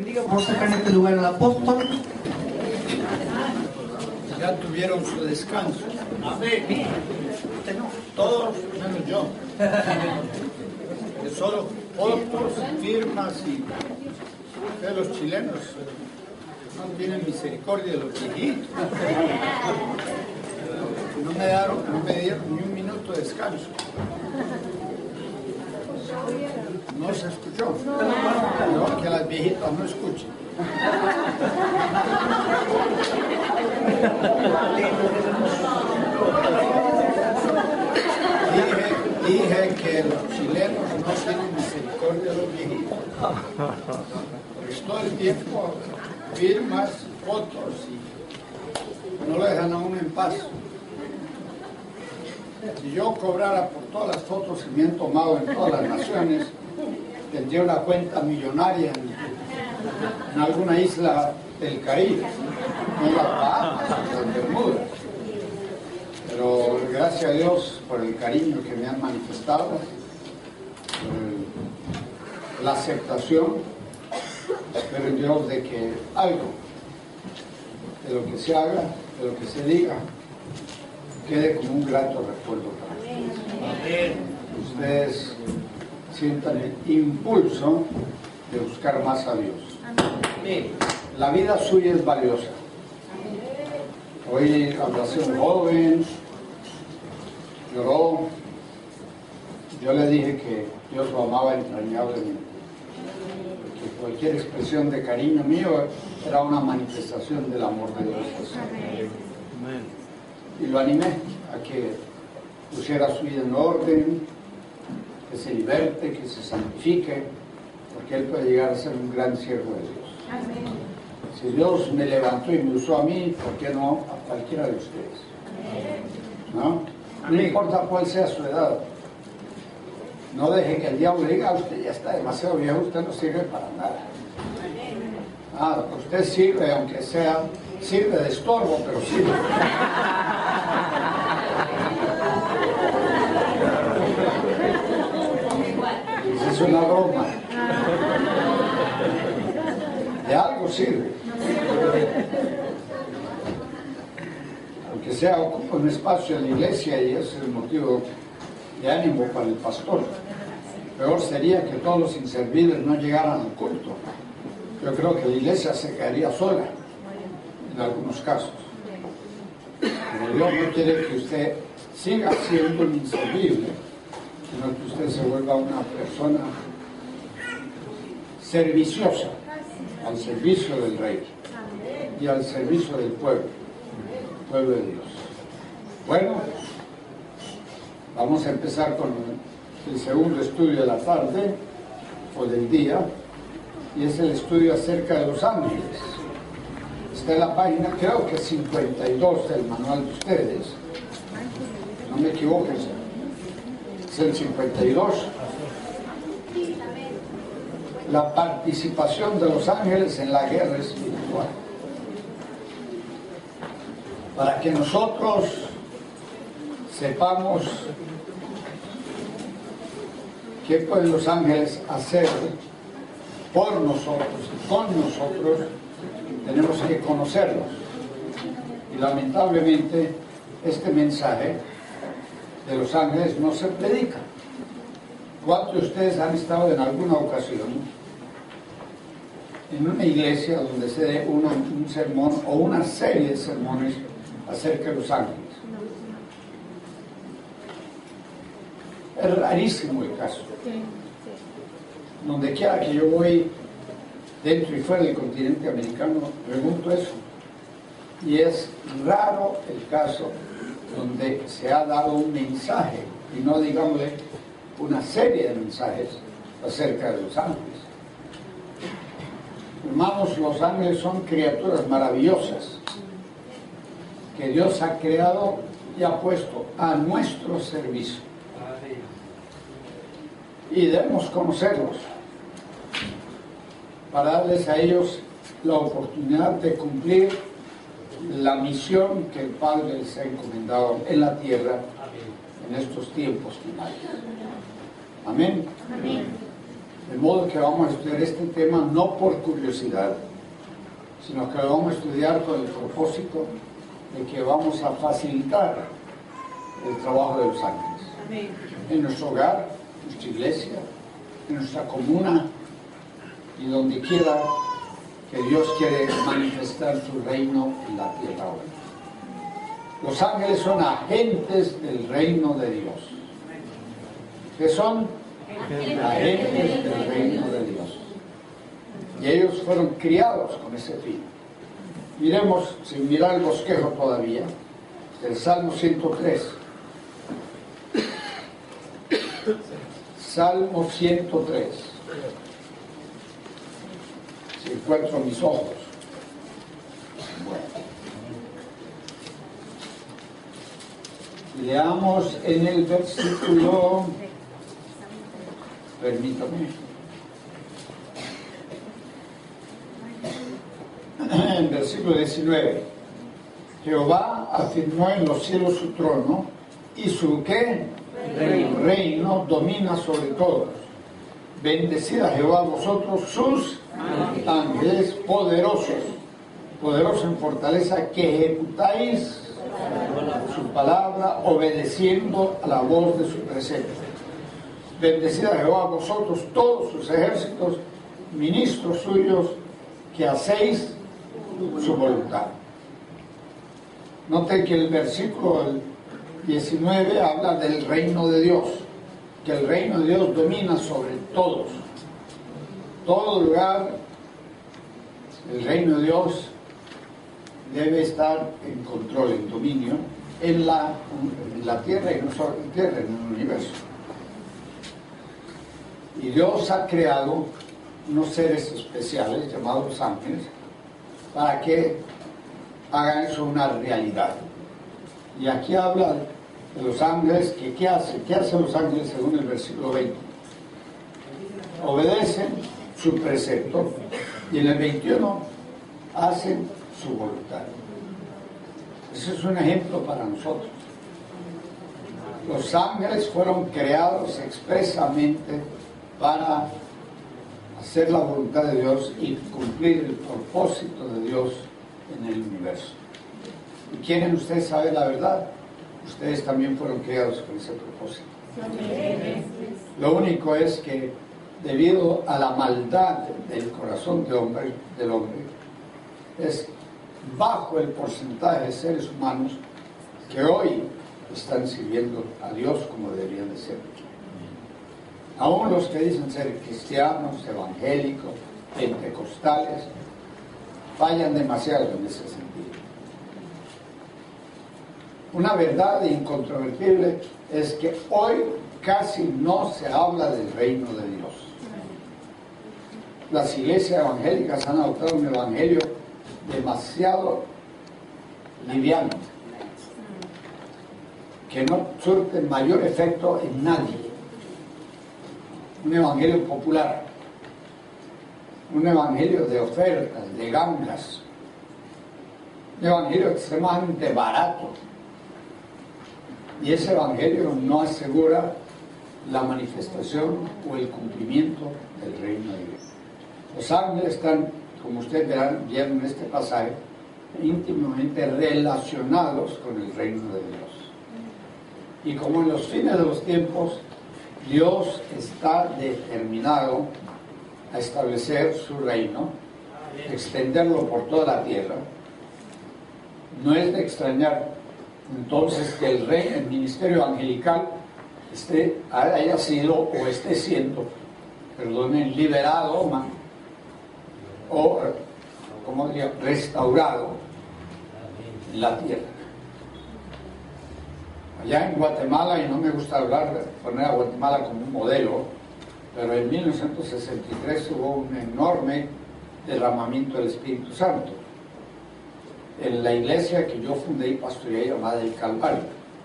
bendiga por sacar en este lugar al apóstol. Ya tuvieron su descanso. Amén. Todos menos yo. Solo fotos, firmas y ustedes los chilenos no tienen misericordia de los viejitos. No me dieron ni un minuto de descanso. No se escuchó. No, que las viejitas no escuchen. Dije que los chilenos no tienen misericordia de los viejitos. Porque todo el tiempo firmas, fotos y no lo dejan a uno en paz. Si yo cobrara por todas las fotos que me han tomado en todas las naciones, tendría una cuenta millonaria en alguna isla del Caribe, en las Bahamas, en las Bermudas. Pero gracias a Dios por el cariño que me han manifestado, por la aceptación, espero en Dios de que algo de lo que se haga, de lo que se diga, quede como un grato recuerdo para ustedes. Ustedes sientan el impulso de buscar más a Dios. La vida suya es valiosa. Hoy abracé a un joven, lloró. Yo le dije que Dios lo amaba entrañablemente, que cualquier expresión de cariño mío era una manifestación del amor de Dios. Y lo animé a que pusiera su vida en orden, que se liberte, que se santifique, porque él puede llegar a ser un gran siervo de Dios. Amén. Si Dios me levantó y me usó a mí, ¿por qué no a cualquiera de ustedes? ¿No? No importa cuál sea su edad. No deje que el diablo diga, usted ya está demasiado viejo, usted no sirve para nada. Usted sirve, aunque sea, sirve de estorbo, pero sirve. Es una broma. De algo sirve. Aunque sea, ocupa un espacio en la iglesia y ese es el motivo de ánimo para el pastor. Peor sería que todos los inservibles no llegaran al culto. Yo creo que la iglesia se quedaría sola en algunos casos. Pero Dios no quiere que usted siga siendo un inservible, sino que usted se vuelva una persona serviciosa, al servicio del Rey y al servicio del pueblo de Dios. Bueno, vamos a empezar con el segundo estudio de la tarde o del día, y es el estudio acerca de los ángeles. Está en la página, creo que 52 del manual de ustedes, no me equivoco, es el 52. La participación de los ángeles en la guerra espiritual. Para que nosotros sepamos qué pueden los ángeles hacer por nosotros y con nosotros, tenemos que conocerlos. Y lamentablemente este mensaje de los ángeles no se predica. ¿Cuántos de ustedes han estado en alguna ocasión en una iglesia donde se dé un sermón o una serie de sermones acerca de los ángeles? Es rarísimo el caso. Donde quiera que yo voy, dentro y fuera del continente americano, pregunto eso. Y es raro el caso donde se ha dado un mensaje, y no digámosle una serie de mensajes acerca de los ángeles. Hermanos, los ángeles son criaturas maravillosas que Dios ha creado y ha puesto a nuestro servicio. Y debemos conocerlos para darles a ellos la oportunidad de cumplir la misión que el Padre les ha encomendado en la tierra en estos tiempos finales. Amén. Amén. De modo que vamos a estudiar este tema no por curiosidad, sino que lo vamos a estudiar con el propósito de que vamos a facilitar el trabajo de los ángeles. Amén. En nuestro hogar, en nuestra iglesia, en nuestra comuna y donde quiera que Dios quiere manifestar su reino en la tierra hoy. Los ángeles son agentes del reino de Dios. ¿Qué son? Agentes del reino de Dios. Y ellos fueron criados con ese fin. Miremos, sin mirar el bosquejo todavía, el Salmo 103. Salmo 103. Si encuentro mis ojos. Bueno. Leamos en el versículo, permítame, en el versículo 19. Jehová afirmó en los cielos su trono y su ¿qué? Reino domina sobre todos. Bendecid a Jehová vosotros sus ángeles poderosos, poderosos en fortaleza, que ejecutáis su palabra obedeciendo a la voz de su precepto. Bendecid a Jehová vosotros todos sus ejércitos, ministros suyos, que hacéis su voluntad. Noten que el versículo 19 habla del reino de Dios, que el reino de Dios domina sobre todos. Todo lugar, el reino de Dios debe estar en control, en dominio, en la tierra y no solo en tierra, en el universo. Y Dios ha creado unos seres especiales llamados ángeles para que hagan eso una realidad. Y aquí habla de los ángeles, que ¿qué hacen? ¿Qué hacen los ángeles según el versículo 20? Obedecen su precepto y en el 21 hacen su voluntad. Ese es un ejemplo para nosotros. Los ángeles fueron creados expresamente para hacer la voluntad de Dios y cumplir el propósito de Dios en el universo. ¿Y quieren ustedes saber la verdad? Ustedes también fueron creados con ese propósito. Lo único es que debido a la maldad del corazón del hombre, es bajo el porcentaje de seres humanos que hoy están sirviendo a Dios como deberían de ser. Aún los que dicen ser cristianos, evangélicos, pentecostales, fallan demasiado en ese sentido. Una verdad incontrovertible es que hoy casi no se habla del reino de Dios. Las iglesias evangélicas han adoptado un evangelio demasiado liviano, que no surte mayor efecto en nadie. Un evangelio popular, un evangelio de ofertas, de gangas, un evangelio extremadamente barato. Y ese evangelio no asegura la manifestación o el cumplimiento del reino de Dios. Los ángeles están, como ustedes vieron en este pasaje, íntimamente relacionados con el reino de Dios. Y como en los fines de los tiempos, Dios está determinado a establecer su reino, extenderlo por toda la tierra, no es de extrañar entonces que el ministerio angelical haya sido o esté siendo, liberado o, como diría, restaurado en la tierra. Allá en Guatemala, y no me gusta poner a Guatemala como un modelo, pero en 1963 hubo un enorme derramamiento del Espíritu Santo en la iglesia que yo fundé y pastoreé, llamada El Calvario.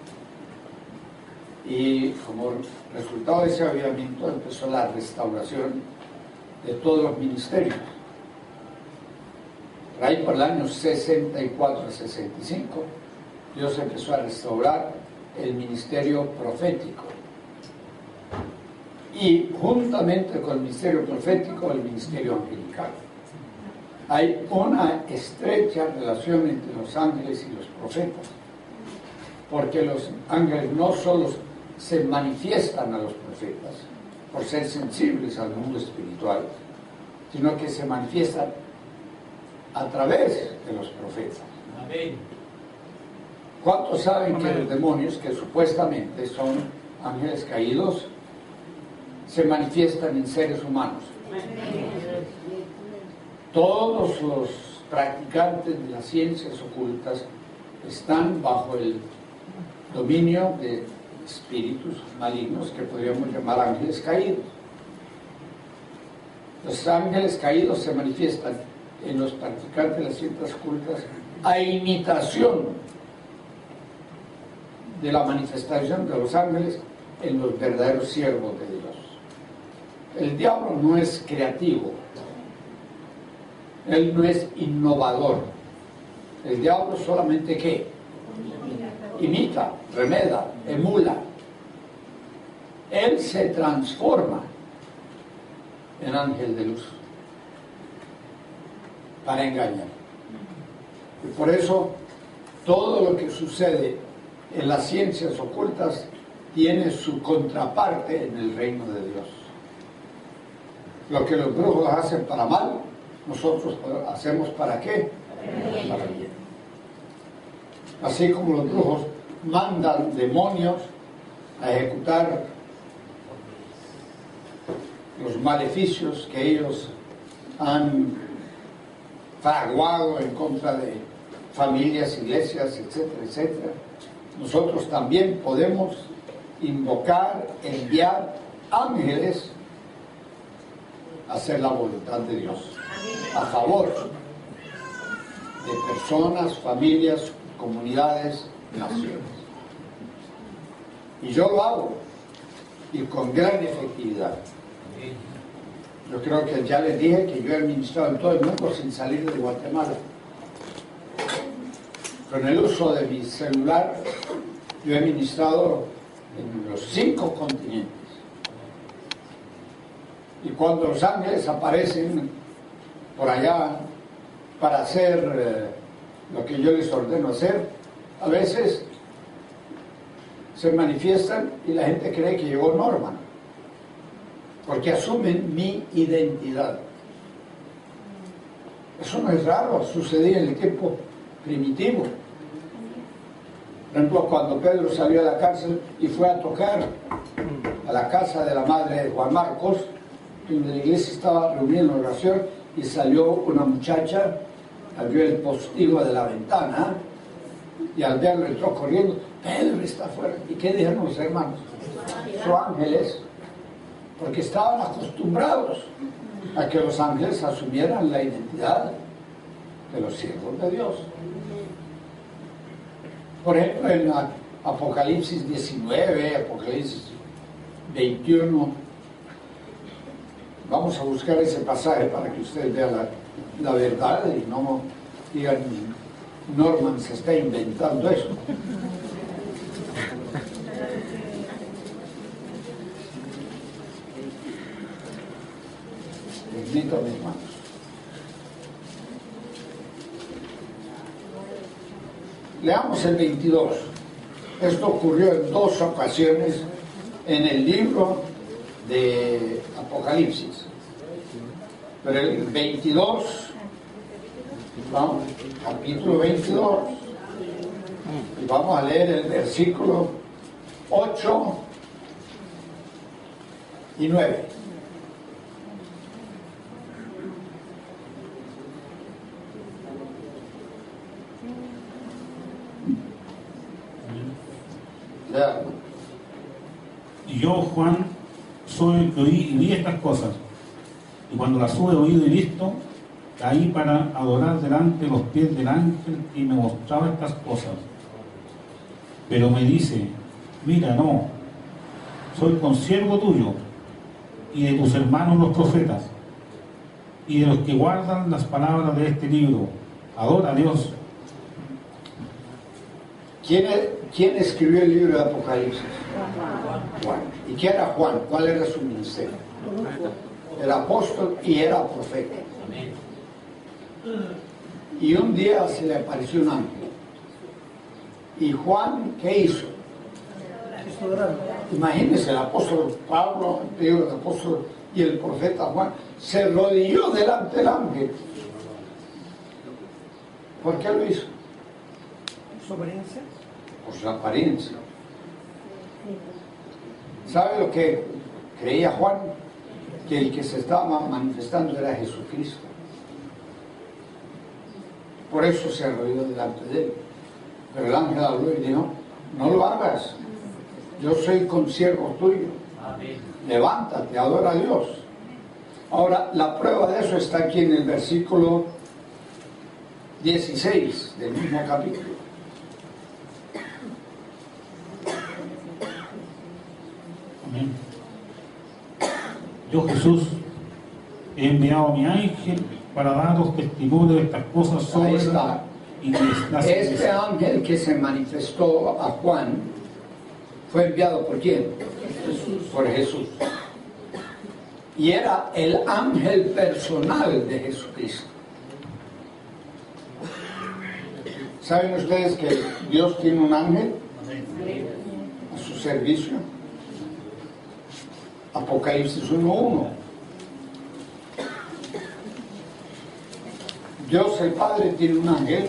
Y como resultado de ese avivamiento empezó la restauración de todos los ministerios. Por ahí por el año 64 a 65, Dios empezó a restaurar el ministerio profético. y juntamente con el ministerio profético, el ministerio angelical. Hay una estrecha relación entre los ángeles y los profetas, porque los ángeles no solo se manifiestan a los profetas por ser sensibles al mundo espiritual, sino que se manifiestan a través de los profetas. Amén. ¿Cuántos saben que los demonios, que supuestamente son ángeles caídos, se manifiestan en seres humanos? Todos los practicantes de las ciencias ocultas están bajo el dominio de espíritus malignos que podríamos llamar ángeles caídos. Los ángeles caídos se manifiestan en los practicantes de las ciencias ocultas a imitación de la manifestación de los ángeles en los verdaderos siervos de Dios. El diablo no es creativo, él no es innovador. El diablo solamente ¿qué? Imita, remeda, emula. Él se transforma en ángel de luz para engañar. Y por eso todo lo que sucede en las ciencias ocultas tiene su contraparte en el reino de Dios. Lo que los brujos hacen para mal, nosotros hacemos ¿para qué? Para bien. Así como los brujos mandan demonios a ejecutar los maleficios que ellos han fraguado en contra de familias, iglesias, etcétera, etcétera, nosotros también podemos invocar, enviar ángeles a hacer la voluntad de Dios a favor de personas, familias, comunidades, naciones. Y yo lo hago, y con gran efectividad. Yo creo que ya les dije que yo he ministrado en todo el mundo sin salir de Guatemala. Con el uso de mi celular, yo he ministrado en los 5 continentes. Y cuando los ángeles aparecen por allá para hacer lo que yo les ordeno hacer, a veces se manifiestan y la gente cree que llegó Norman, porque asumen mi identidad. Eso no es raro, sucedía en el tiempo primitivo. Por ejemplo, cuando Pedro salió de la cárcel y fue a tocar a la casa de la madre de Juan Marcos, donde la iglesia estaba reunida en oración, y salió una muchacha, abrió el postigo de la ventana y al verlo entró corriendo. Pedro está afuera. ¿Y qué dijeron los hermanos? Son ángeles, porque estaban acostumbrados a que los ángeles asumieran la identidad de los siervos de Dios. Por ejemplo, en Apocalipsis 19, Apocalipsis 21, vamos a buscar ese pasaje para que ustedes vean la verdad y no digan Norman se está inventando eso. Permítanme, hermanos. Leamos el 22. Esto ocurrió en 2 ocasiones en el libro de Apocalipsis. Pero el 22, vamos, capítulo 22, y vamos a leer el versículo 8 y 9. Y yo, Juan, soy el que oí y vi estas cosas. Y cuando las hube oído y visto, caí para adorar delante de los pies del ángel y me mostraba estas cosas. Pero me dice, mira, no, soy consiervo tuyo y de tus hermanos los profetas y de los que guardan las palabras de este libro. Adora a Dios. ¿Quién escribió el libro de Apocalipsis? Juan. ¿Y qué era Juan? ¿Cuál era su ministerio? Era apóstol y era profeta. Y un día se le apareció un ángel. ¿Y Juan qué hizo? Imagínense, el apóstol Pablo, el apóstol y el profeta Juan se arrodilló delante del ángel. ¿Por qué lo hizo? ¿Su apariencia? Por su apariencia. ¿Sabe lo que creía Juan? Que el que se estaba manifestando era Jesucristo. Por eso se arrodilló delante de él. Pero el ángel habló y dijo: no lo hagas, yo soy consiervo tuyo. Levántate, adora a Dios. Ahora, la prueba de eso está aquí en el versículo 16 del mismo capítulo. Amén. Yo, Jesús, he enviado a mi ángel para daros testimonio de estas cosas sobre Ahí está. Este ángel que se manifestó a Juan fue enviado ¿por quién? Por Jesús. Y era el ángel personal de Jesucristo. ¿Saben ustedes que Dios tiene un ángel a su servicio? Apocalipsis 1:1. Dios el Padre tiene un ángel.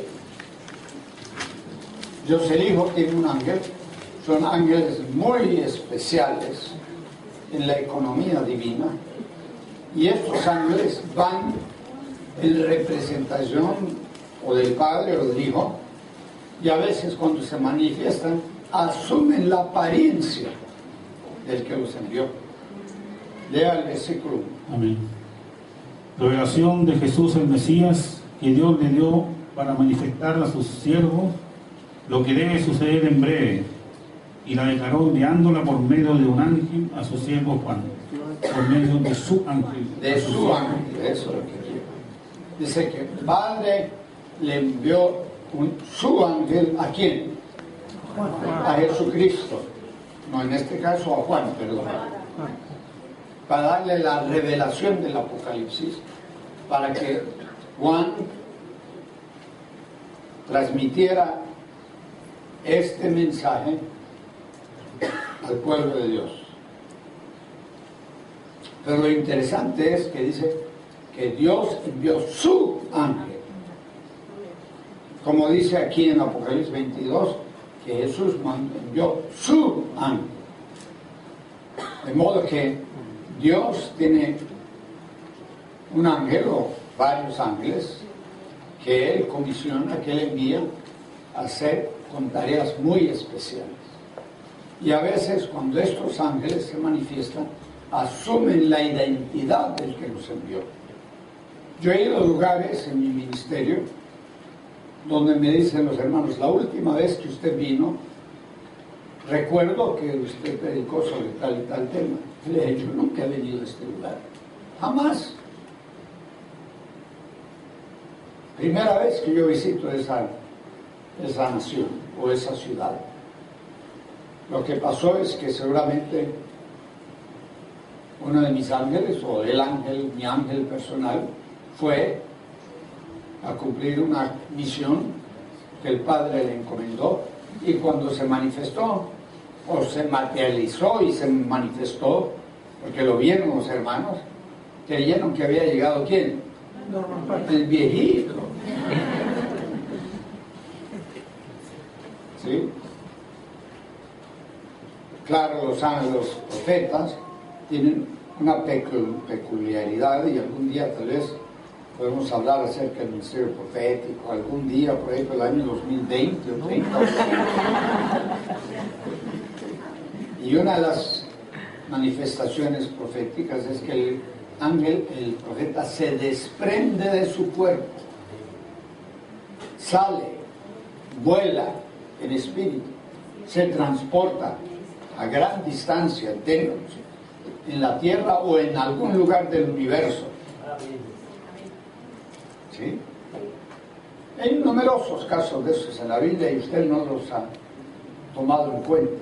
Dios el Hijo tiene un ángel. Son ángeles muy especiales en la economía divina. Y estos ángeles van en representación o del Padre o del Hijo. Y a veces cuando se manifiestan, asumen la apariencia del que los envió. Lea el versículo 1. Amén. Revelación de Jesús el Mesías, que Dios le dio para manifestar a sus siervos lo que debe suceder en breve, y la declaró enviándola por medio de un ángel a su siervo Juan, por medio de su ángel. De su ángel, eso es lo que quiero. Dice que el Padre le envió su ángel ¿a quién? A Jesucristo. No, en este caso a Juan, perdón. Para darle la revelación del Apocalipsis, para que Juan transmitiera este mensaje al pueblo de Dios. Pero lo interesante es que dice que Dios envió su ángel. Como dice aquí en Apocalipsis 22, que Jesús envió su ángel. De modo que Dios tiene un ángel o varios ángeles que Él comisiona, que Él envía a hacer con tareas muy especiales. Y a veces cuando estos ángeles se manifiestan, asumen la identidad del que los envió. Yo he ido a lugares en mi ministerio donde me dicen los hermanos: la última vez que usted vino, recuerdo que usted predicó sobre tal y tal tema. Le he dicho: nunca he venido a este lugar, jamás. Primera vez que yo visito esa nación o esa ciudad. Lo que pasó es que seguramente uno de mis ángeles, o el ángel, mi ángel personal, fue a cumplir una misión que el Padre le encomendó, y cuando se manifestó o se materializó y se manifestó, porque lo vieron los hermanos, creyeron que había llegado ¿quién? El viejito. ¿Sí? Claro, los ángeles, los profetas tienen una peculiaridad, y algún día tal vez podemos hablar acerca del ministerio profético, algún día por ahí por el año 2020 o 30. Y una de las manifestaciones proféticas es que el ángel, el profeta, se desprende de su cuerpo, sale, vuela en espíritu, se transporta a gran distancia en la tierra o en algún lugar del universo. ¿Sí? Hay numerosos casos de esos en la Biblia y usted no los tomado en cuenta,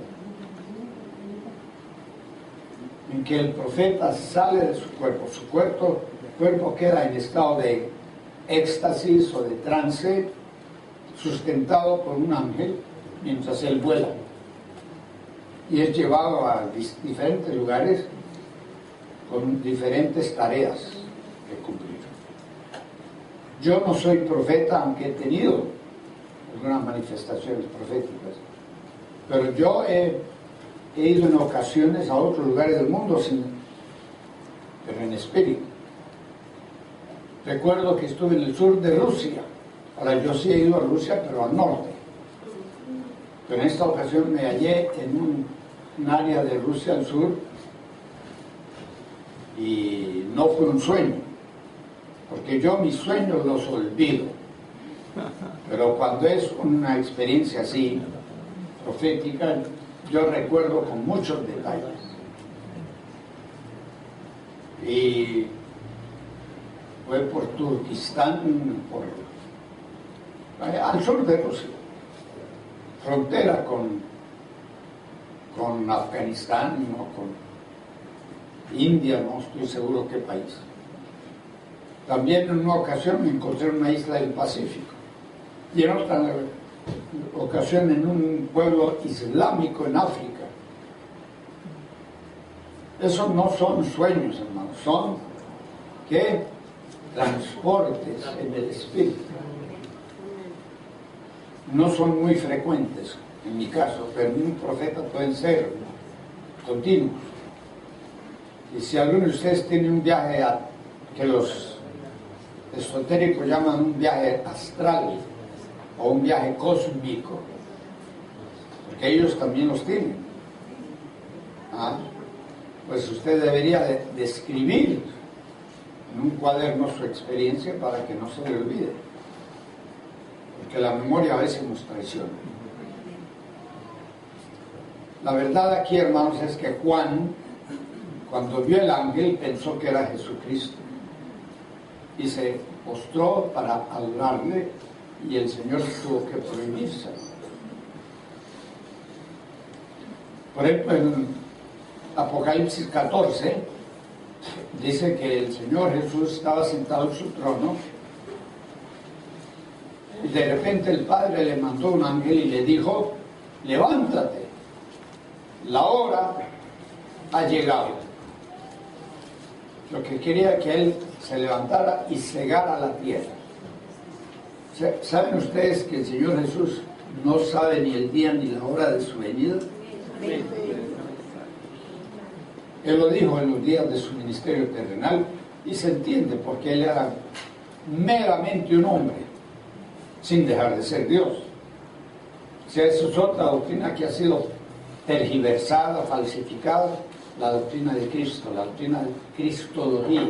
en que el profeta sale de su cuerpo queda en estado de éxtasis o de trance, sustentado por un ángel mientras él vuela, y es llevado a diferentes lugares con diferentes tareas que cumplir. Yo no soy profeta, aunque he tenido algunas manifestaciones proféticas, pero yo he ido en ocasiones a otros lugares del mundo, pero en espíritu. Recuerdo que estuve en el sur de Rusia. Ahora, yo sí he ido a Rusia, pero al norte. Pero en esta ocasión me hallé en un área de Rusia al sur, y no fue un sueño, porque yo mis sueños los olvido. Pero cuando es una experiencia así, profética, yo recuerdo con muchos detalles. Y fue por Turquistán, al sur de Rusia, frontera con Afganistán o con India, no estoy seguro qué país. También en una ocasión me encontré en una isla del Pacífico, y en otra ocasión en un pueblo islámico en África. Esos no son sueños, hermanos, son ¿qué? Transportes en el espíritu. No son muy frecuentes en mi caso, pero en un profeta pueden ser continuos. Y si alguno de ustedes tiene un viaje que los esotéricos llaman un viaje astral o un viaje cósmico, porque ellos también los tienen, pues usted debería de escribir en un cuaderno su experiencia para que no se le olvide, porque la memoria a veces nos traiciona. La verdad aquí, hermanos, es que Juan, cuando vio el ángel, pensó que era Jesucristo y se postró para adorarle, y el Señor tuvo que prohibirse. Por ejemplo, en Apocalipsis 14 dice que el Señor Jesús estaba sentado en su trono, y de repente el Padre le mandó un ángel y le dijo: levántate, la hora ha llegado. Lo que quería que él se levantara y cegara la tierra. ¿Saben ustedes que el Señor Jesús no sabe ni el día ni la hora de su venida? Él lo dijo en los días de su ministerio terrenal, y se entiende, porque él era meramente un hombre, sin dejar de ser Dios. O sea, eso es otra doctrina que ha sido tergiversada, falsificada, la doctrina de Cristo, la doctrina de cristología.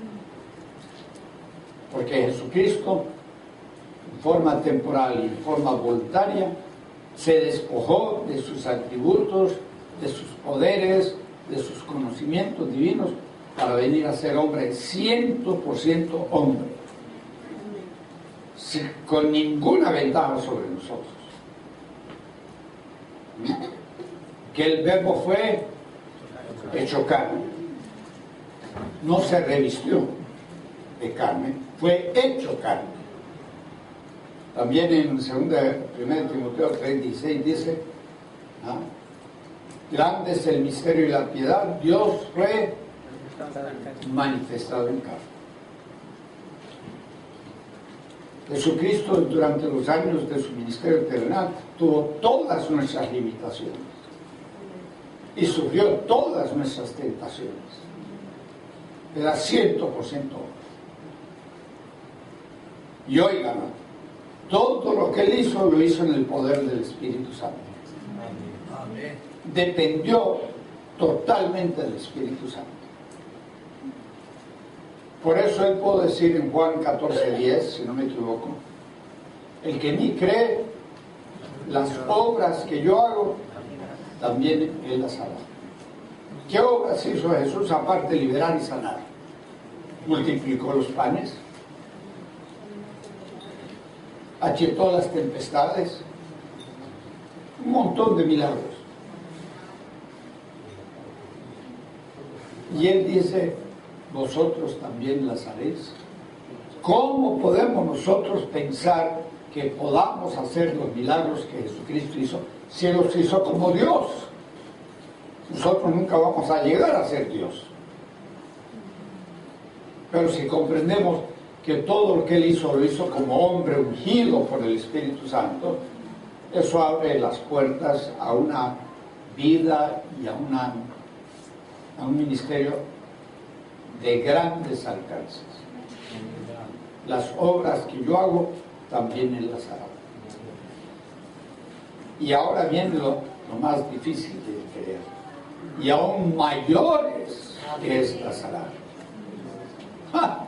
Porque Jesucristo, en forma temporal y en forma voluntaria, se despojó de sus atributos, de sus poderes, de sus conocimientos divinos, para venir a ser hombre, 100% hombre, con ninguna ventaja sobre nosotros. Que el verbo fue hecho carne, no se revistió de carne, fue hecho carne. También en 1 Timoteo 3:16 dice: grande es el misterio y la piedad, Dios fue manifestado en carne. Jesucristo, durante los años de su ministerio terrenal, tuvo todas nuestras limitaciones y sufrió todas nuestras tentaciones. Era 100% hombre. Y oigan, todo lo que él hizo, lo hizo en el poder del Espíritu Santo. Dependió totalmente del Espíritu Santo. Por eso él pudo decir en Juan 14:10, si no me equivoco: el que en mí cree, las obras que yo hago, también él las hará. ¿Qué obras hizo Jesús aparte de liberar y sanar? Multiplicó los panes, aquietó las tempestades, montón de milagros. Y Él dice, vosotros también las haréis. ¿Cómo podemos nosotros pensar que podamos hacer los milagros que Jesucristo hizo si Él los hizo como Dios? Nosotros nunca vamos a llegar a ser Dios. Pero si comprendemos que todo lo que Él hizo, lo hizo como hombre ungido por el Espíritu Santo, eso abre las puertas a una vida y a un ministerio de grandes alcances. Las obras que yo hago, también Él las hará. Y ahora viene lo más difícil de creer. Y aún mayores que estas hará. ¡Ja!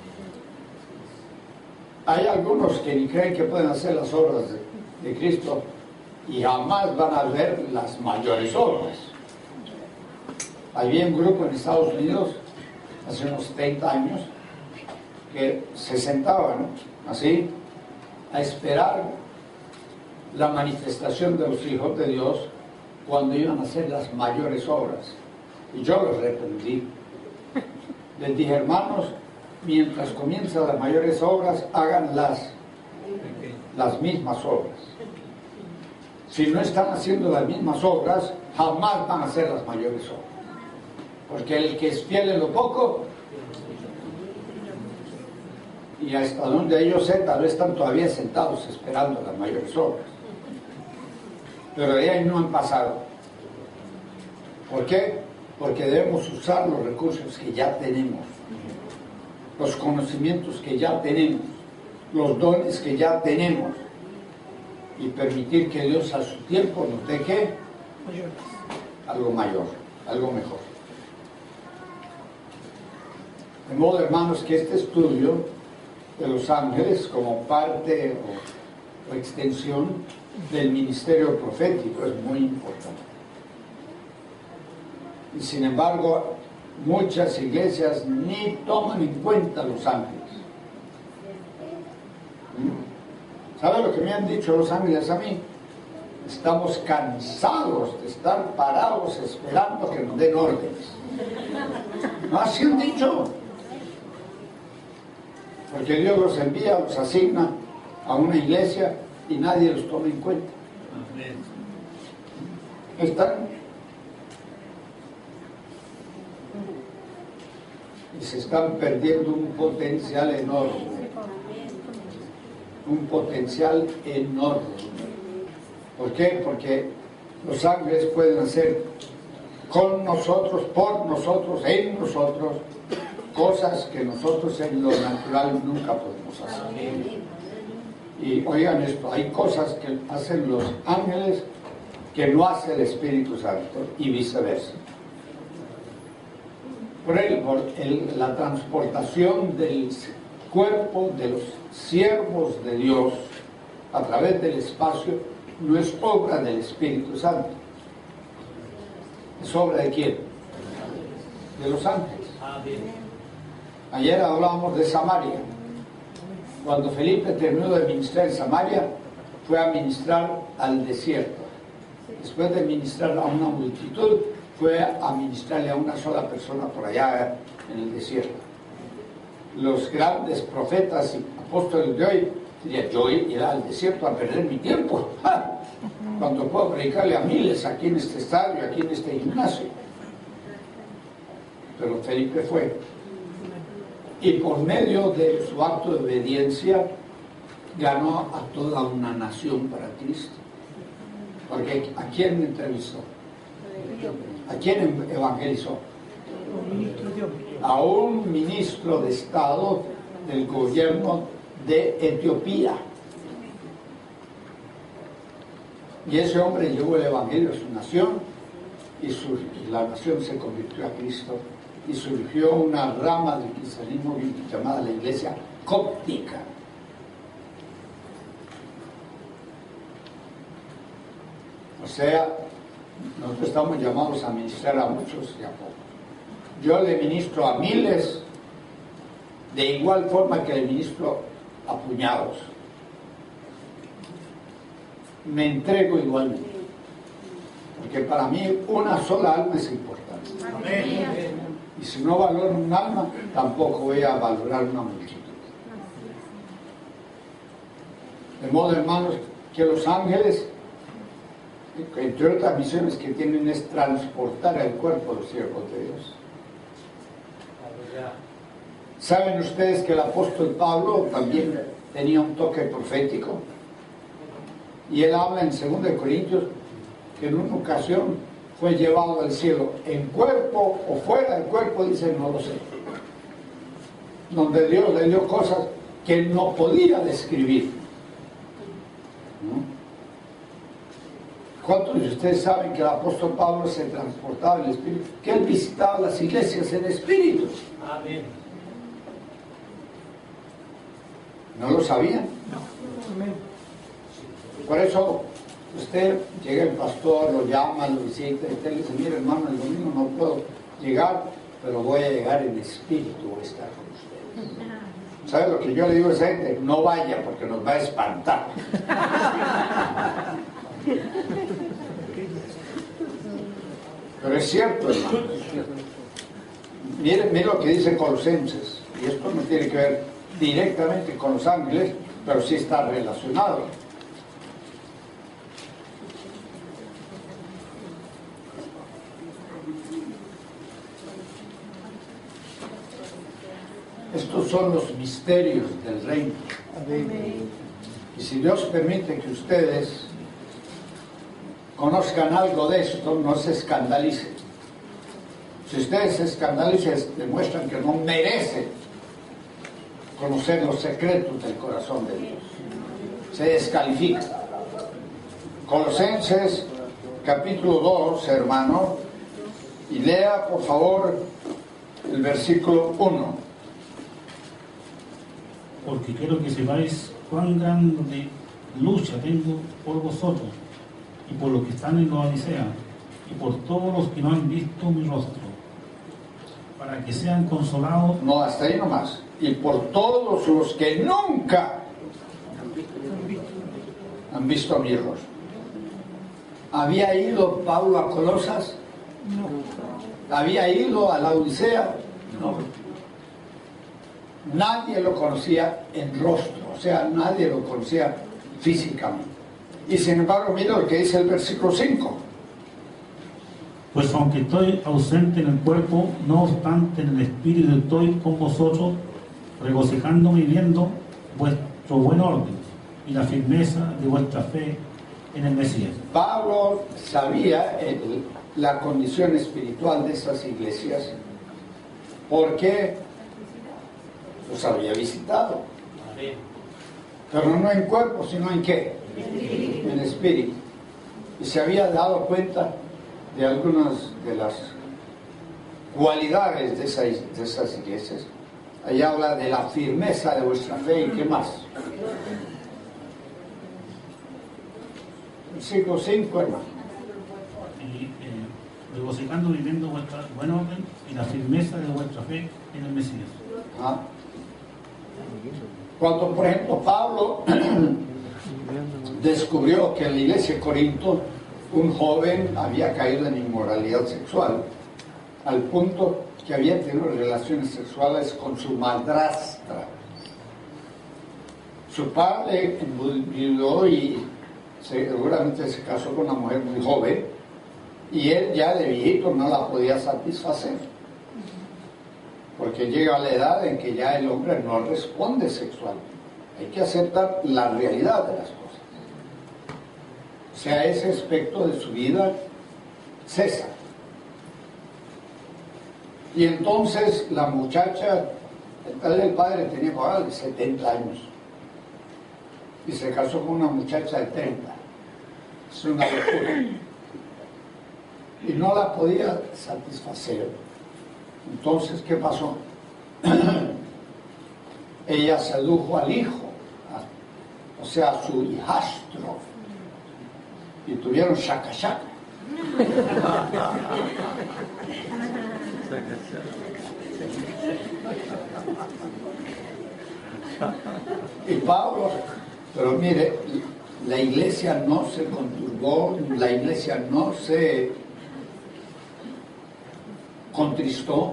Hay algunos que ni creen que pueden hacer las obras de Cristo y jamás van a ver las mayores obras. Había un grupo en Estados Unidos hace unos 30 años que se sentaban así a esperar la manifestación de los hijos de Dios cuando iban a hacer las mayores obras. Y yo los reprendí. Les dije, hermanos, mientras comienzan las mayores obras, hagan las mismas obras. Si no están haciendo las mismas obras, jamás van a hacer las mayores obras. Porque el que es fiel en lo poco, y hasta donde ellos sé, tal vez están todavía sentados esperando las mayores obras. Pero de ahí no han pasado. ¿Por qué? Porque debemos usar los recursos que ya tenemos, los conocimientos que ya tenemos, los dones que ya tenemos, y permitir que Dios a su tiempo nos deje algo mayor, algo mejor. De modo, hermanos, que este estudio de los ángeles como parte o extensión del ministerio profético es muy importante. Y sin embargo, muchas iglesias ni toman en cuenta los ángeles. ¿Sabe lo que me han dicho los ángeles a mí? Estamos cansados de estar parados esperando que nos den órdenes. ¿No así han dicho? Porque Dios los envía, los asigna a una iglesia y nadie los toma en cuenta. Están y se están perdiendo un potencial enorme. Un potencial enorme. ¿Por qué? Porque los ángeles pueden hacer con nosotros, por nosotros, en nosotros, cosas que nosotros en lo natural nunca podemos hacer. Y oigan esto, hay cosas que hacen los ángeles que no hace el Espíritu Santo y viceversa. Por la transportación del cuerpo de los siervos de Dios a través del espacio no es obra del Espíritu Santo. ¿Es obra de quién? De los ángeles. Ayer hablábamos de Samaria. Cuando Felipe terminó de ministrar en Samaria, fue a ministrar al desierto. Después de ministrar a una multitud, fue a ministrarle a una sola persona por allá en el desierto. Los grandes profetas y apóstoles de hoy dirían, yo iré al desierto a perder mi tiempo, cuando puedo predicarle a miles aquí en este estadio, aquí en este gimnasio. Pero Felipe fue. Y por medio de su acto de obediencia ganó a toda una nación para Cristo. Porque ¿a quién entrevistó? ¿A quién evangelizó? A un ministro de Estado del gobierno de Etiopía. Y ese hombre llevó el evangelio a su nación y la nación se convirtió a Cristo y surgió una rama del cristianismo llamada la iglesia cóptica. O sea, nosotros estamos llamados a ministrar a muchos y a pocos. Yo le ministro a miles de igual forma que le ministro a puñados. Me entrego igualmente. Porque para mí una sola alma es importante. Y si no valoro un alma, tampoco voy a valorar una multitud. De modo, hermanos, que los ángeles, entre otras misiones que tienen, es transportar el cuerpo de los siervos de Dios. ¿Saben ustedes que el apóstol Pablo también tenía un toque profético? Y él habla en 2 Corintios que en una ocasión fue llevado al cielo en cuerpo o fuera del cuerpo, dice, no lo sé. Donde Dios le dio cosas que no podía describir. ¿No? ¿Cuántos de ustedes saben que el apóstol Pablo se transportaba en el espíritu? Que él visitaba las iglesias en espíritu. Amén. ¿No lo sabían? Amén. Por eso usted llega el pastor, lo llama, lo visita, y usted le dice, mire hermano, el domingo no puedo llegar, pero voy a llegar en espíritu, voy a estar con ustedes. ¿Sabe lo que yo le digo a esa gente? No vaya porque nos va a espantar. Pero es cierto, hermano. Miren lo que dice Colosenses, y esto no tiene que ver directamente con los ángeles, pero sí está relacionado. Estos son los misterios del reino. Y si Dios permite que ustedes conozcan algo de esto, no se escandalicen. Si ustedes se escandalizan, demuestran que no merecen conocer los secretos del corazón de Dios. Se descalifica. Colosenses capítulo 2, hermano, y lea por favor el versículo 1. Porque quiero que sepáis cuán grande lucha tengo por vosotros y por los que están en la Odisea y por todos los que no han visto mi rostro, para que sean consolados. No, hasta ahí nomás. Y por todos los que nunca han visto mi rostro. ¿Había ido Pablo a Colosas? No. ¿Había ido a la Odisea? No. Nadie lo conocía en rostro, o sea, nadie lo conocía físicamente. Y sin embargo, mira lo que dice el versículo 5. Pues aunque estoy ausente en el cuerpo, no obstante en el espíritu estoy con vosotros, regocijándome y viendo vuestro buen orden y la firmeza de vuestra fe en el Mesías. Pablo sabía la condición espiritual de esas iglesias porque los había visitado. Pero no en cuerpo, sino en ¿qué? En espíritu. Y se había dado cuenta de algunas de las cualidades de esas iglesias. Ahí habla de la firmeza de vuestra fe y ¿qué más? Versículo 5, hermano. Y regocijando viviendo vuestra buen orden y la firmeza de vuestra fe en el Mesías. ¿Ah? Cuando, por ejemplo, Pablo descubrió que en la iglesia de Corinto un joven había caído en inmoralidad sexual, al punto que había tenido relaciones sexuales con su madrastra. Su padre enviudó y seguramente se casó con una mujer muy joven, y él ya de viejito no la podía satisfacer, porque llega a la edad en que ya el hombre no responde sexualmente. Hay que aceptar la realidad de las cosas. O sea, ese aspecto de su vida cesa. Y entonces la muchacha, el padre tenía por ahí 70 años y se casó con una muchacha de 30. Es una locura. Y no la podía satisfacer. Entonces, ¿qué pasó? Ella sedujo al hijo, o sea, a su hijastro, y tuvieron shaka shaka. Y Pablo, pero mire, La iglesia no se conturbó, la iglesia no se contristó.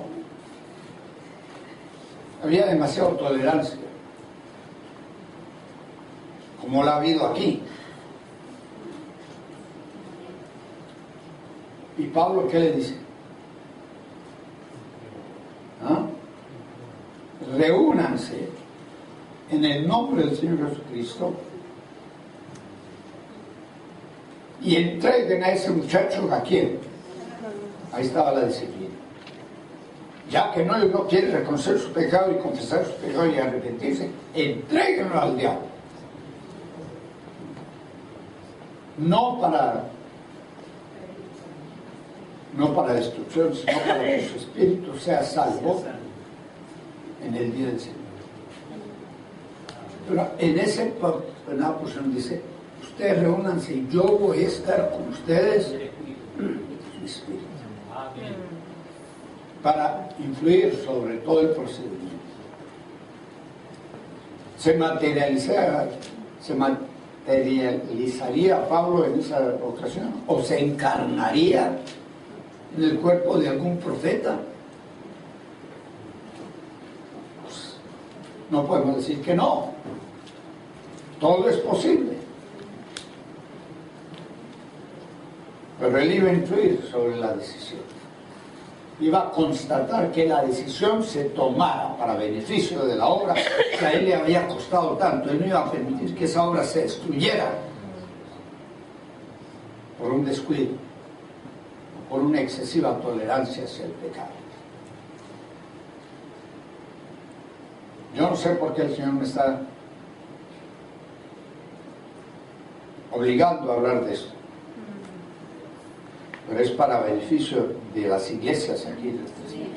Había demasiada tolerancia, como la ha habido aquí. ¿Y Pablo qué le dice? ¿Ah? Reúnanse en el nombre del Señor Jesucristo y entreguen a ese muchacho a quién. Ahí estaba la disciplina. Ya que no quiere reconocer su pecado y confesar su pecado y arrepentirse, entréguenlo al diablo. No para destrucción, sino para que su espíritu sea salvo en el día del Señor. Pero en ese porción dice, ustedes reúnanse y yo voy a estar con ustedes en espíritu, para influir sobre todo el procedimiento. Se materializaría Pablo en esa ocasión, o se encarnaría en el cuerpo de algún profeta. Pues, no podemos decir que no. Todo es posible. Pero él iba a influir sobre la decisión. Iba a constatar que la decisión se tomara para beneficio de la obra que a él le había costado tanto. Él no iba a permitir que esa obra se destruyera por un descuido, por una excesiva tolerancia hacia el pecado. Yo no sé por qué el Señor me está obligando a hablar de esto, pero es para beneficio de las iglesias aquí de este Señor.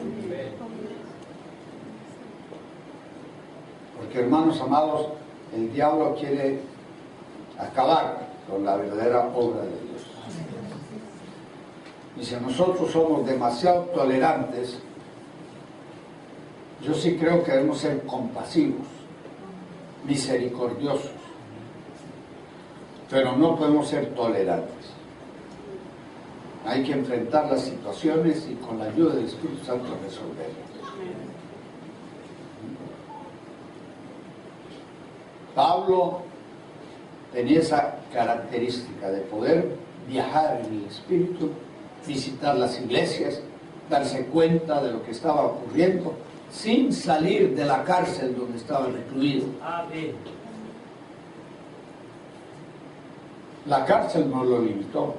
Porque, hermanos amados, el diablo quiere acabar con la verdadera obra de Dios. Y si nosotros somos demasiado tolerantes, yo sí creo que debemos ser compasivos, misericordiosos, pero no podemos ser tolerantes. Hay que enfrentar las situaciones y con la ayuda del Espíritu Santo resolverlas. Pablo tenía esa característica de poder viajar en el Espíritu, visitar las iglesias, darse cuenta de lo que estaba ocurriendo, sin salir de la cárcel donde estaba recluido. Amén. La cárcel no lo limitó.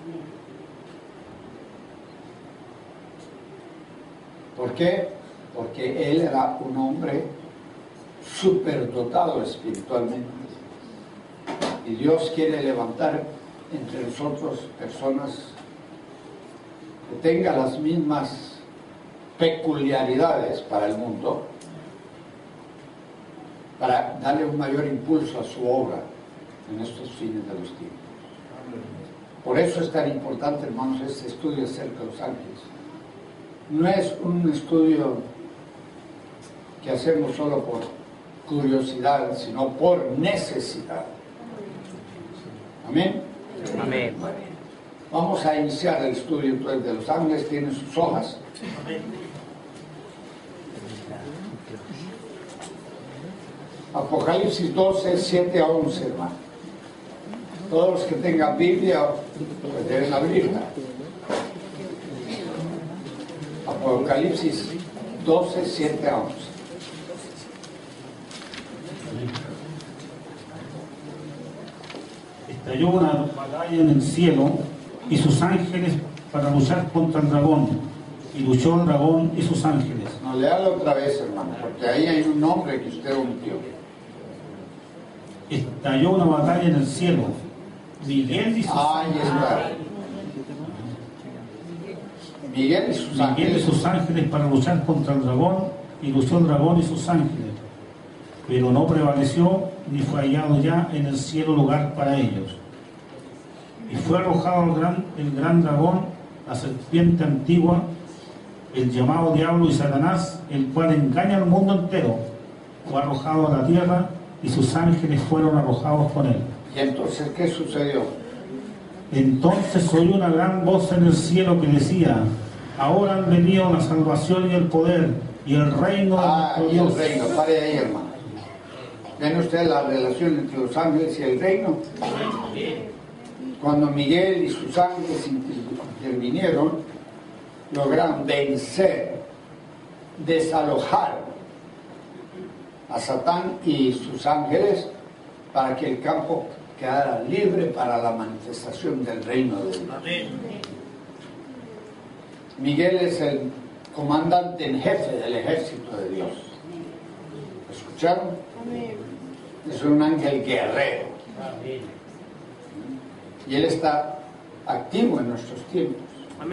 ¿Por qué? Porque él era un hombre superdotado espiritualmente. Y Dios quiere levantar entre nosotros personas que tengan las mismas peculiaridades para el mundo, para darle un mayor impulso a su obra en estos fines de los tiempos. Por eso es tan importante, hermanos, este estudio acerca de los ángeles. No es un estudio que hacemos solo por curiosidad, sino por necesidad. Amén. Amén. Vamos a iniciar el estudio entonces de los ángeles. Tienen sus hojas. Apocalipsis 12, 7 a 11, hermano. Todos los que tengan Biblia pues deben abrirla. Apocalipsis 12, 7 a 11. Estalló una batalla en el cielo y sus ángeles para luchar contra el dragón. Y luchó el dragón y sus ángeles. No, léalo otra vez, hermano, porque ahí hay un nombre que usted omitió. Estalló una batalla en el cielo. Miguel y sus Ahí está. Miguel y sus Miguel y ángeles. sus ángeles para luchar contra el dragón, y luchó el dragón y sus ángeles, pero no prevaleció ni fue hallado ya en el cielo lugar para ellos. Y fue arrojado el gran dragón, la serpiente antigua, el llamado diablo y Satanás, el cual engaña al mundo entero. Fue arrojado a la tierra y sus ángeles fueron arrojados con él. Y entonces, ¿qué sucedió? Entonces oí una gran voz en el cielo que decía: ahora han venido la salvación y el poder y el reino de nuestro Y el Dios. reino, pare ahí, hermano. ¿Ven ustedes la relación entre los ángeles y el reino? Cuando Miguel y sus ángeles intervinieron, lograron vencer, desalojar a Satán y sus ángeles para que el campo quedara libre para la manifestación del reino de Dios. Miguel es el comandante en jefe del ejército de Dios. ¿Escucharon? Es un ángel guerrero. Y él está activo en nuestros tiempos.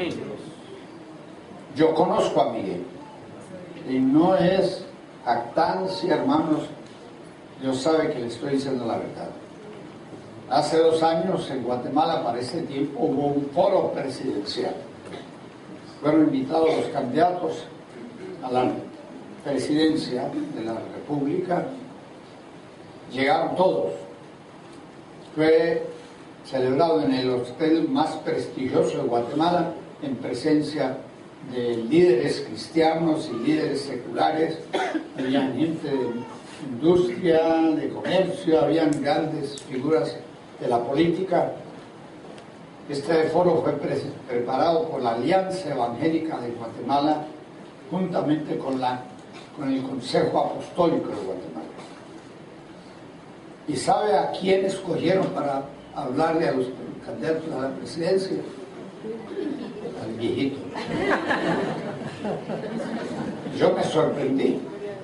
Yo conozco a Miguel. Y no es jactancia, hermanos. Dios sabe que le estoy diciendo la verdad. Hace 2 años en Guatemala, para ese tiempo, hubo un foro presidencial. Fueron invitados los candidatos a la presidencia de la República. Llegaron todos. Fue celebrado en el hotel más prestigioso de Guatemala, en presencia de líderes cristianos y líderes seculares. Había gente de industria, de comercio, habían grandes figuras de la política. Este foro fue preparado por la Alianza Evangélica de Guatemala, juntamente con el Consejo Apostólico de Guatemala. ¿Y sabe a quién escogieron para hablarle a los candidatos a la presidencia? Al viejito. Yo me sorprendí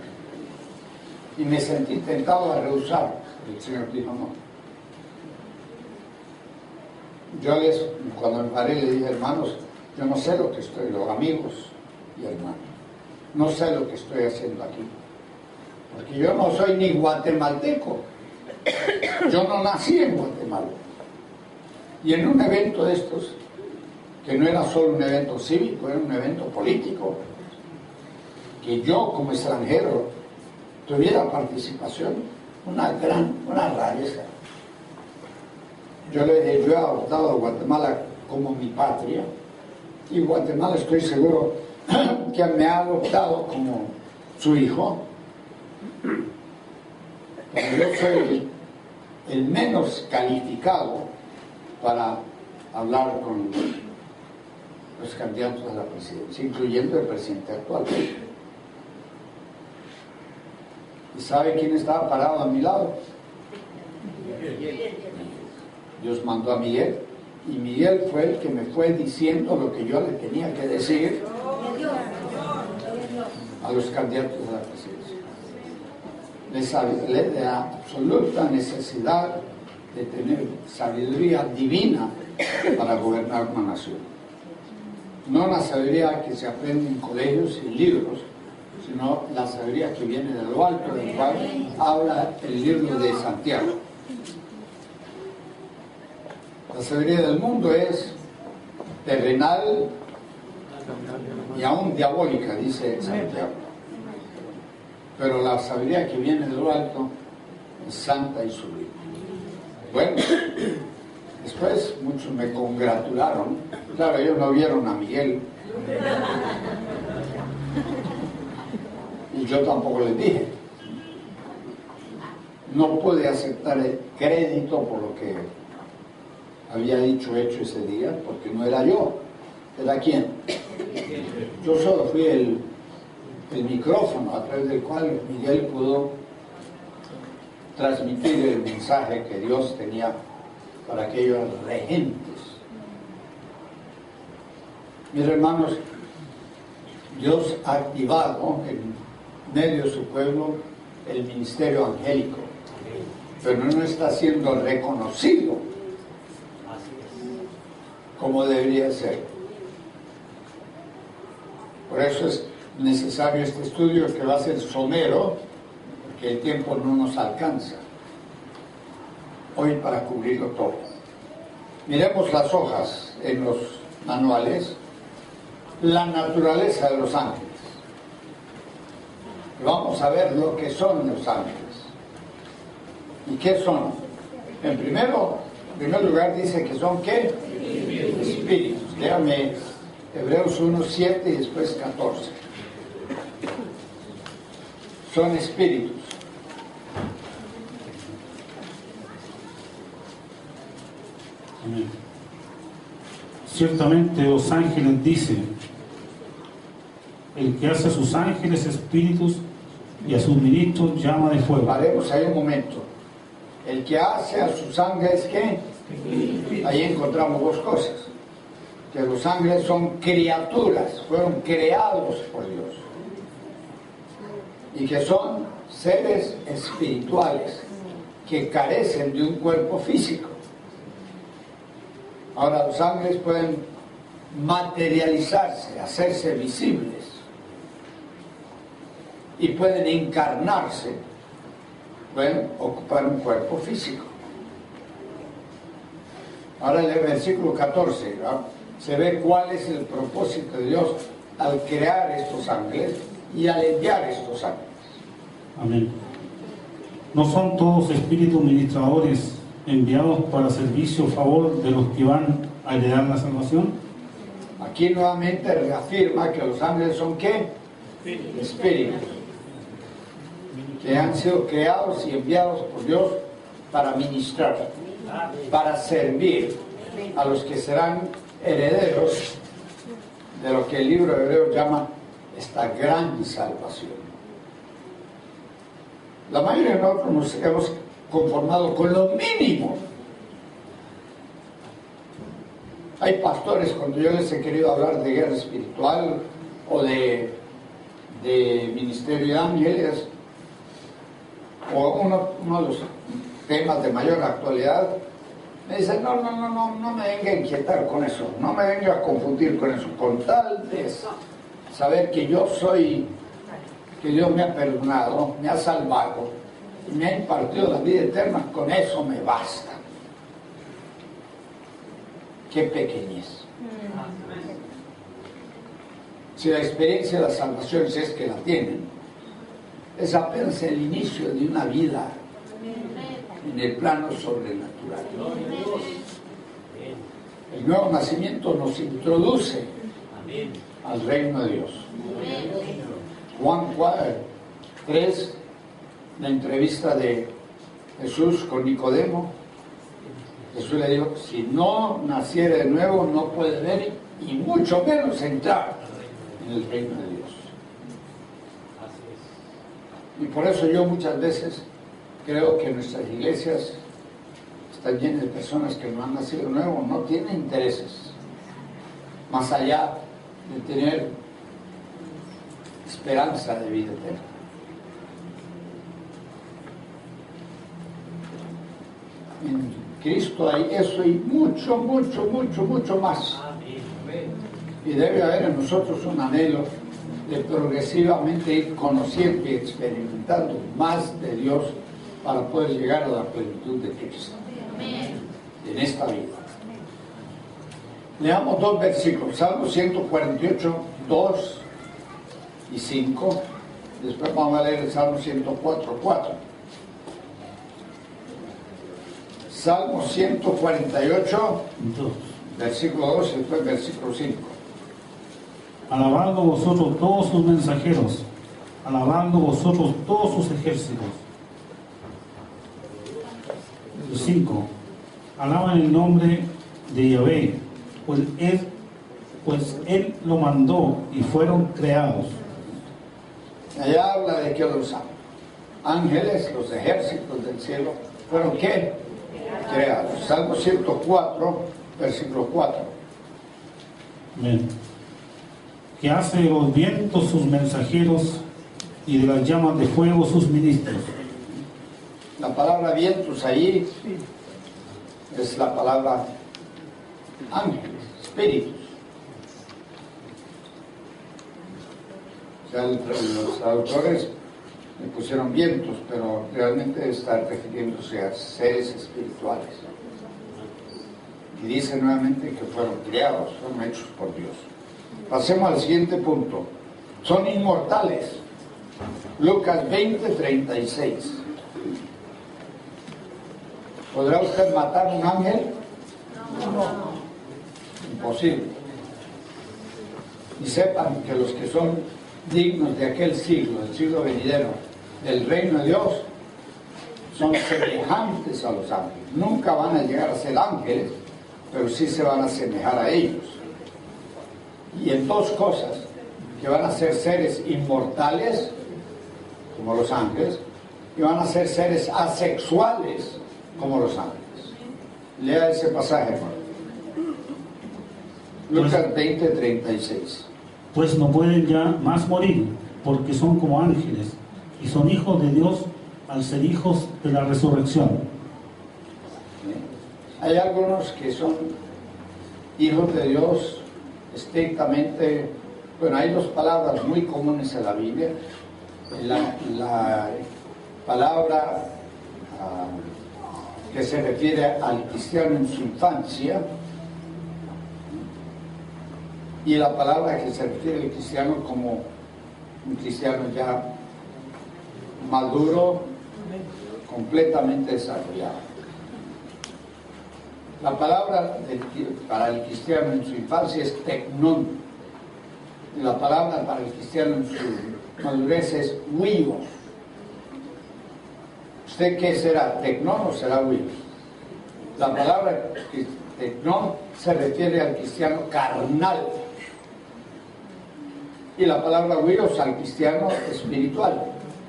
y me sentí tentado a rehusar. El Señor dijo no. Cuando me paré, le dije: hermanos, yo no sé lo que estoy, los amigos y hermanos, no sé lo que estoy haciendo aquí, porque yo no soy ni guatemalteco, yo no nací en Guatemala. Y en un evento de estos, que no era solo un evento cívico, era un evento político, que yo como extranjero tuviera participación, una rareza. Yo le dije: yo he adoptado a Guatemala como mi patria, y Guatemala, estoy seguro que me ha adoptado como su hijo, pero yo soy el menos calificado para hablar con los candidatos a la presidencia, incluyendo el presidente actual. ¿Y sabe quién estaba parado a mi lado? Dios mandó a Miguel, y Miguel fue el que me fue diciendo lo que yo le tenía que decir a los candidatos a la presidencia. De la absoluta necesidad de tener sabiduría divina para gobernar una nación. No la sabiduría que se aprende en colegios y libros, sino la sabiduría que viene de lo alto, del cual habla el libro de Santiago. La sabiduría del mundo es terrenal y aún diabólica, dice Santiago. Pero la sabiduría que viene de lo alto es santa y sublime. Bueno, después muchos me congratularon. Claro, ellos no vieron a Miguel. Y yo tampoco les dije. No pude aceptar el crédito por lo que había hecho ese día, porque no era yo. ¿Era quién? Yo solo fui el micrófono a través del cual Miguel pudo transmitir el mensaje que Dios tenía para aquellos regentes. Mis hermanos, Dios ha activado en medio de su pueblo el ministerio angélico, pero no está siendo reconocido como debería ser. Por eso es necesario este estudio, que va a ser somero, porque el tiempo no nos alcanza hoy para cubrirlo todo. Miremos las hojas en los manuales, la naturaleza de los ángeles. Vamos a ver lo que son los ángeles. ¿Y qué son? En primer lugar dice que son ¿qué? Espíritus. Léame Hebreos 1:7 y después 14. Son espíritus. Amén. Ciertamente los ángeles dicen, el que hace a sus ángeles espíritus y a sus ministros llama de fuego. Paremos ahí un momento. El que hace a sus ángeles, ¿qué? Ahí encontramos dos cosas. Que los ángeles son criaturas, fueron creados por Dios. Y que son seres espirituales que carecen de un cuerpo físico. Ahora los ángeles pueden materializarse, hacerse visibles y pueden encarnarse, pueden ocupar un cuerpo físico. Ahora en el versículo 14 se ve cuál es el propósito de Dios al crear estos ángeles y al enviar estos ángeles. Amén. ¿No son todos espíritus ministradores enviados para servicio a favor de los que van a heredar la salvación? Aquí nuevamente reafirma que los ángeles son ¿qué? Espíritus. Que han sido creados y enviados por Dios para ministrar, para servir a los que serán herederos de lo que el libro de Hebreos llama esta gran salvación. La mayoría de nosotros nos hemos conformado con lo mínimo. Hay pastores, cuando yo les he querido hablar de guerra espiritual o de ministerio de ángeles, o uno de los temas de mayor actualidad, me dicen, no me venga a inquietar con eso, no me venga a confundir con eso, con tal de saber que yo soy, que Dios me ha perdonado, me ha salvado y me ha impartido la vida eterna, con eso me basta. Qué pequeñez. Si la experiencia de la salvación, si es que la tienen, es apenas el inicio de una vida en el plano sobrenatural. El nuevo nacimiento nos introduce al reino de Dios. Juan 3, la entrevista de Jesús con Nicodemo, Jesús le dijo, si no naciere de nuevo no puede ver y mucho menos entrar en el reino de Dios. Y por eso yo muchas veces creo que nuestras iglesias están llenas de personas que no han nacido de nuevo, no tienen intereses más allá de tener esperanza de vida eterna. En Cristo hay eso y mucho más. Y debe haber en nosotros un anhelo de progresivamente ir conociendo y experimentando más de Dios para poder llegar a la plenitud de Cristo en esta vida. Leamos dos versículos, Salmo 148, 2 y 5. Después vamos a leer el Salmo 104, 4. Salmo 148, versículo 2 y después versículo 5. Alabando vosotros todos sus mensajeros, alabando vosotros todos sus ejércitos. 5. Alaban el nombre de Yahvé, pues él lo mandó y fueron creados. Allá habla de que los ángeles, los ejércitos del cielo, fueron ¿qué? Creados. Salmo 104, versículo 4. Amén. Que hace de los vientos sus mensajeros y de las llamas de fuego sus ministros. La palabra vientos ahí es la palabra ángeles, espíritus. O sea, los traductores le pusieron vientos, pero realmente está refiriéndose a seres espirituales. Y dice nuevamente que fueron creados, fueron hechos por Dios. Pasemos al siguiente punto. Son inmortales. Lucas 20, 36. ¿Podrá usted matar un ángel? Imposible. Y sepan que los que son dignos de aquel siglo, el siglo venidero, del reino de Dios, son semejantes a los ángeles. Nunca van a llegar a ser ángeles, pero sí se van a asemejar a ellos. Y en dos cosas, que van a ser seres inmortales, como los ángeles, y van a ser seres asexuales, como los ángeles. Lea ese pasaje, hermano. Lucas 20:36. Pues no pueden ya más morir, porque son como ángeles, y son hijos de Dios al ser hijos de la resurrección. Hay algunos que son hijos de Dios estrictamente. Bueno, hay dos palabras muy comunes en la Biblia. La palabra que se refiere al cristiano en su infancia, y la palabra que se refiere al cristiano como un cristiano ya maduro, completamente desarrollado. La palabra para el cristiano en su infancia es teknon, y la palabra para el cristiano en su madurez es huios. ¿Usted qué será? ¿Teknon o será huios? La palabra teknon se refiere al cristiano carnal, y la palabra huios al cristiano espiritual,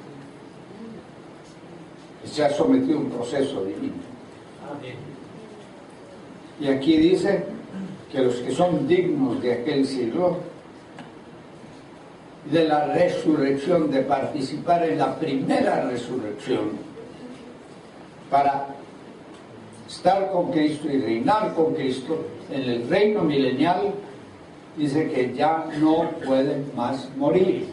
que se ha sometido a un proceso divino. Y aquí dice que los que son dignos de aquel siglo, de la resurrección, de participar en la primera resurrección, para estar con Cristo y reinar con Cristo en el reino milenial, dice que ya no pueden más morir,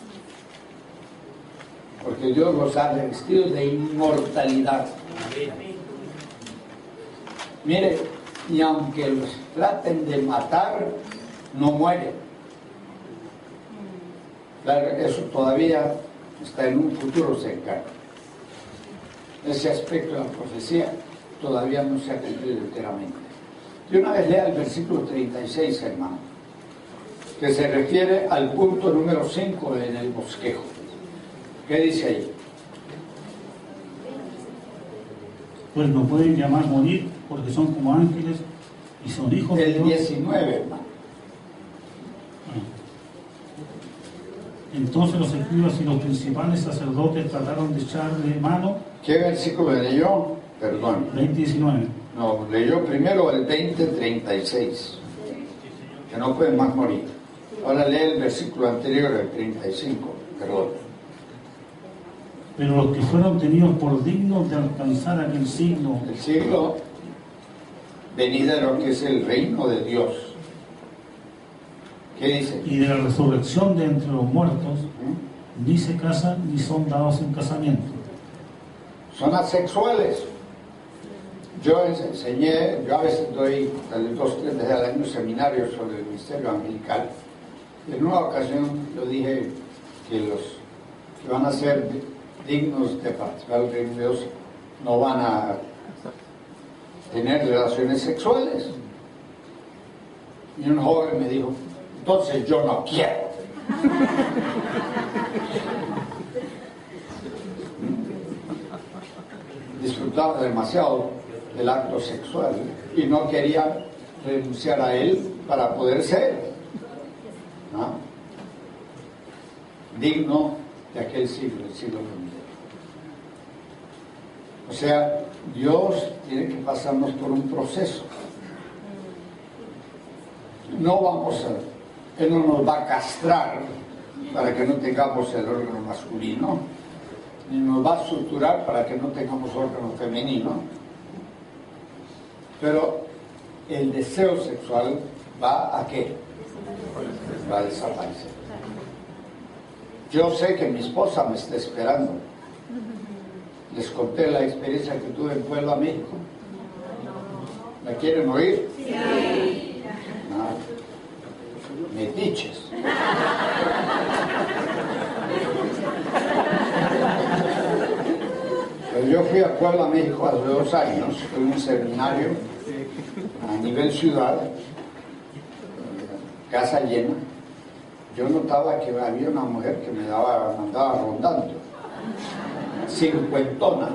porque Dios los ha revestido de inmortalidad. Mire, y aunque los traten de matar, no mueren. Claro, eso todavía está en un futuro cercano. Ese aspecto de la profecía todavía no se ha cumplido enteramente. Y una vez lea el versículo 36, hermano, que se refiere al punto número 5 en el bosquejo. ¿Qué dice ahí? Pues no pueden ya más morir, porque son como ángeles y son hijos de El Dios. 19, hermano. Entonces los escribas y los principales sacerdotes trataron de echarle mano. ¿Qué versículo leyó? Perdón. 20:19. No, leyó primero el 20:36, que no pueden más morir. Ahora lee el versículo anterior, el 35, perdón. Pero los que fueron tenidos por dignos de alcanzar aquel siglo, El siglo venidero, que es el reino de Dios. ¿Qué dice? y de la resurrección de entre los muertos, ni se casan ni son dados en casamiento. Son asexuales. Yo enseñé, yo a veces doy 2-3 veces al año seminarios sobre el ministerio angelical. En una ocasión yo dije que los que van a ser dignos de participar del reino de Dios no van a tener relaciones sexuales. Y un joven me dijo, entonces yo no quiero. Disfrutaba demasiado del acto sexual y no quería renunciar a él para poder ser, ¿no?, digno de aquel siglo, el siglo venidero. O sea, Dios tiene que pasarnos por un proceso. No vamos a, Él no nos va a castrar para que no tengamos el órgano masculino, ni nos va a suturar para que no tengamos órgano femenino, pero el deseo sexual va a ¿qué? Va a desaparecer. Yo sé que mi esposa me está esperando. Les conté la experiencia que tuve en Puebla, México. ¿La quieren oír? Sí. Metiches. Yo fui a Puebla, México hace 2 años, fue un seminario a nivel ciudad, casa llena. Yo notaba que había una mujer que me andaba rondando, cincuentona.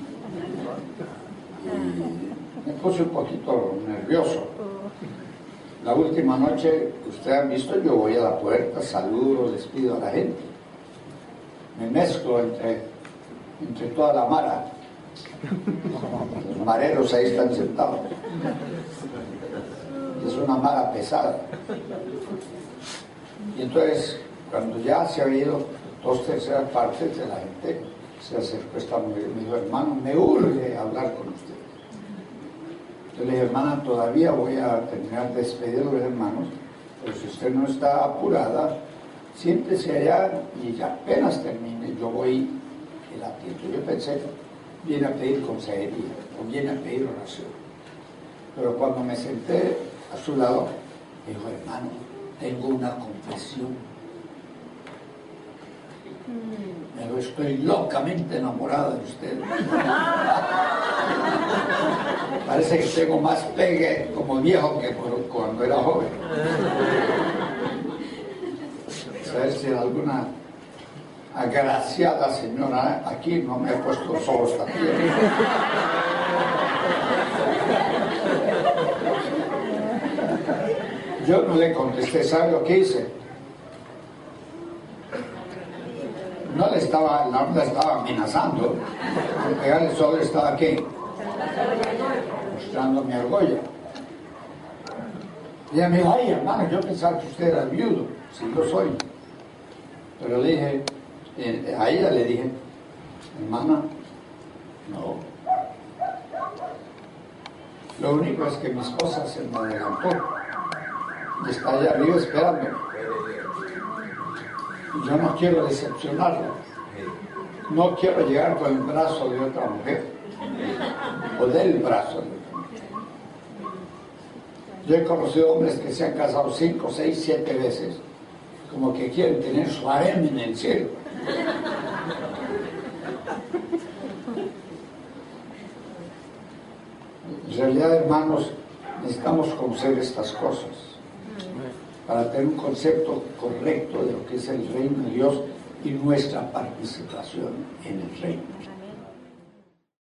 Y me puse un poquito nervioso. La última noche, ustedes han visto, yo voy a la puerta, saludo, despido a la gente. Me mezclo entre toda la mara. Los mareros ahí están sentados. Es una mara pesada. Y entonces, cuando ya se ha ido 2/3 partes de la gente, se acercó esta mujer y me dijo: hermano, me urge hablar con usted. Yo le dije: hermana, todavía voy a terminar de despedir a los hermanos, pero si usted no está apurada, siéntese allá y apenas termine, yo voy y la atiendo. Yo pensé, viene a pedir consejería o viene a pedir oración. Pero cuando me senté a su lado, me dijo: hermano, tengo una confesión. Me dijo: estoy locamente enamorada de usted. Parece que tengo más pegue como viejo que cuando era joven. A ver si alguna agraciada señora aquí no me ha puesto los ojos también. Yo no le contesté. ¿Sabe lo que hice? No le estaba amenazando. Al pegarle solo estaba aquí mostrando mi argolla. Y ella me dijo: ay, hermano, yo pensaba que usted era viudo. Sí, lo soy. Pero le dije, a ella le dije: hermana, no. Lo único es que mi esposa se me adelantó y está allá arriba esperándome. Y yo no quiero decepcionarla. No quiero llegar con el brazo de otra mujer o del brazo de otra mujer. Yo he conocido hombres que se han casado 5, 6, 7 veces, como que quieren tener su harem en el cielo. En realidad, hermanos, necesitamos conocer estas cosas para tener un concepto correcto de lo que es el reino de Dios y nuestra participación en el reino.